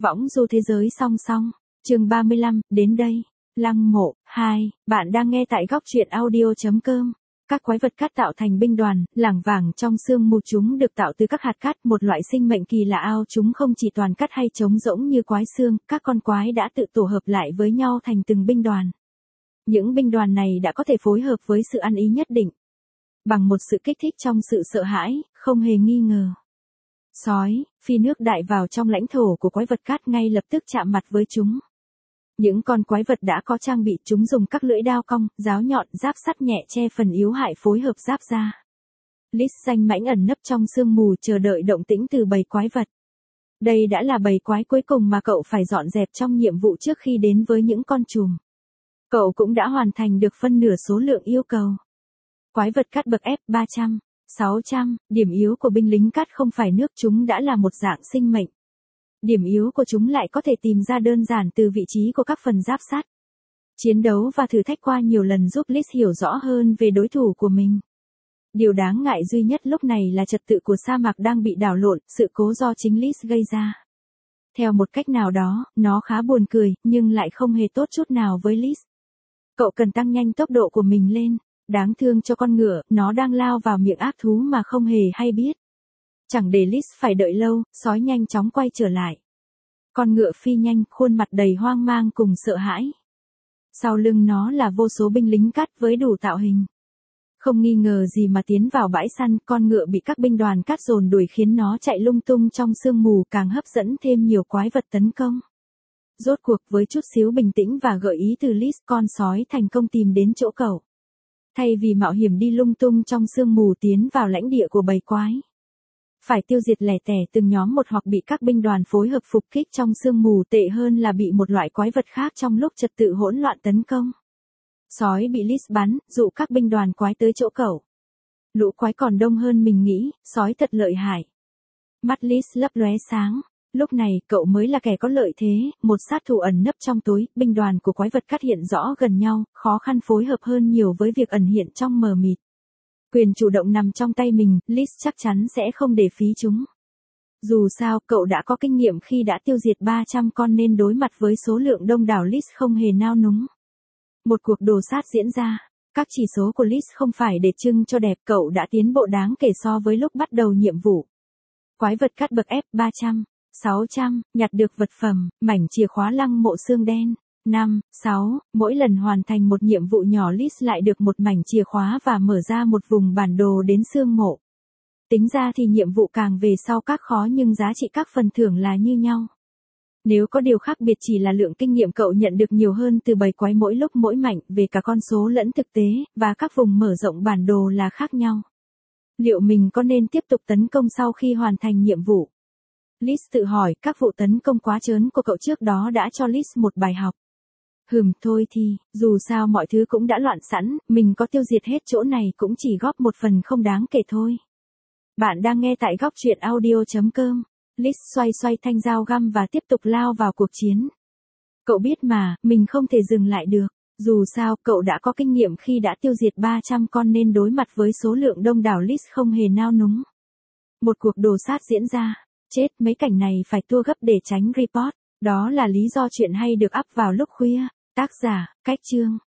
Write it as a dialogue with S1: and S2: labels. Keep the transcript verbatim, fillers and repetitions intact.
S1: Võng du thế giới song song. Chương ba mươi lăm, đến đây. Lăng mộ. hai, bạn đang nghe tại góc truyện audio.com. Các quái vật cát tạo thành binh đoàn, lảng vảng trong sương mù. Chúng được tạo từ các hạt cát, một loại sinh mệnh kỳ lạ. Ao chúng không chỉ toàn cát hay trống rỗng như quái xương, các con quái đã tự tổ hợp lại với nhau thành từng binh đoàn. Những binh đoàn này đã có thể phối hợp với sự ăn ý nhất định, bằng một sự kích thích trong sự sợ hãi, không hề nghi ngờ. Sói, phi nước đại vào trong lãnh thổ của quái vật cát, ngay lập tức chạm mặt với chúng. Những con quái vật đã có trang bị, chúng dùng các lưỡi đao cong, giáo nhọn, giáp sắt nhẹ che phần yếu hại phối hợp giáp ra. Lis danh mãnh ẩn nấp trong sương mù chờ đợi động tĩnh từ bầy quái vật. Đây đã là bầy quái cuối cùng mà cậu phải dọn dẹp trong nhiệm vụ trước khi đến với những con trùm. Cậu cũng đã hoàn thành được phân nửa số lượng yêu cầu. Quái vật cát bậc F ba trăm, sáu trăm, điểm yếu của binh lính cát không phải nước, chúng đã là một dạng sinh mệnh. Điểm yếu của chúng lại có thể tìm ra đơn giản từ vị trí của các phần giáp sắt. Chiến đấu và thử thách qua nhiều lần giúp Lis hiểu rõ hơn về đối thủ của mình. Điều đáng ngại duy nhất lúc này là trật tự của sa mạc đang bị đảo lộn, sự cố do chính Lis gây ra. Theo một cách nào đó, nó khá buồn cười, nhưng lại không hề tốt chút nào với Lis. Cậu cần tăng nhanh tốc độ của mình lên. Đáng thương cho con ngựa, nó đang lao vào miệng ác thú mà không hề hay biết. Chẳng để Lis phải đợi lâu, sói nhanh chóng quay trở lại. Con ngựa phi nhanh, khuôn mặt đầy hoang mang cùng sợ hãi. Sau lưng nó là vô số binh lính cát với đủ tạo hình. Không nghi ngờ gì mà tiến vào bãi săn, con ngựa bị các binh đoàn cát dồn đuổi khiến nó chạy lung tung trong sương mù, càng hấp dẫn thêm nhiều quái vật tấn công. Rốt cuộc với chút xíu bình tĩnh và gợi ý từ Lis, con sói thành công tìm đến chỗ cậu. Thay vì mạo hiểm đi lung tung trong sương mù tiến vào lãnh địa của bầy quái, phải tiêu diệt lẻ tẻ từng nhóm một hoặc bị các binh đoàn phối hợp phục kích trong sương mù, tệ hơn là bị một loại quái vật khác trong lúc trật tự hỗn loạn tấn công. Sói bị Lis bắn, dụ các binh đoàn quái tới chỗ cậu. Lũ quái còn đông hơn mình nghĩ, sói thật lợi hại. Mắt Lis lấp lóe sáng. Lúc này, cậu mới là kẻ có lợi thế, một sát thủ ẩn nấp trong tối. Binh đoàn của quái vật cát hiện rõ gần nhau, khó khăn phối hợp hơn nhiều với việc ẩn hiện trong mờ mịt. Quyền chủ động nằm trong tay mình, Lis chắc chắn sẽ không để phí chúng. Dù sao, cậu đã có kinh nghiệm khi đã tiêu diệt ba trăm con nên đối mặt với số lượng đông đảo Lis không hề nao núng. Một cuộc đồ sát diễn ra. Các chỉ số của Lis không phải để trưng cho đẹp, cậu đã tiến bộ đáng kể so với lúc bắt đầu nhiệm vụ. Quái vật cát bậc F ba trăm, sáu trăm, nhặt được vật phẩm, mảnh chìa khóa lăng mộ xương đen. năm, sáu, mỗi lần hoàn thành một nhiệm vụ nhỏ Lis lại được một mảnh chìa khóa và mở ra một vùng bản đồ đến xương mộ. Tính ra thì nhiệm vụ càng về sau các khó nhưng giá trị các phần thưởng là như nhau. Nếu có điều khác biệt chỉ là lượng kinh nghiệm cậu nhận được nhiều hơn từ bầy quái mỗi lúc mỗi mảnh về cả con số lẫn thực tế, và các vùng mở rộng bản đồ là khác nhau. Liệu mình có nên tiếp tục tấn công sau khi hoàn thành nhiệm vụ? Lis tự hỏi, các vụ tấn công quá trớn của cậu trước đó đã cho Lis một bài học. Hừm, thôi thì, dù sao mọi thứ cũng đã loạn sẵn, mình có tiêu diệt hết chỗ này cũng chỉ góp một phần không đáng kể thôi. Bạn đang nghe tại góc truyện audio.com. Lis xoay xoay thanh dao găm và tiếp tục lao vào cuộc chiến. Cậu biết mà, mình không thể dừng lại được. Dù sao, cậu đã có kinh nghiệm khi đã tiêu diệt ba trăm con nên đối mặt với số lượng đông đảo Lis không hề nao núng. Một cuộc đồ sát diễn ra. Chết, mấy cảnh này phải tua gấp để tránh report. Đó là lý do chuyện hay được up vào lúc khuya. Tác giả, Cách Chương.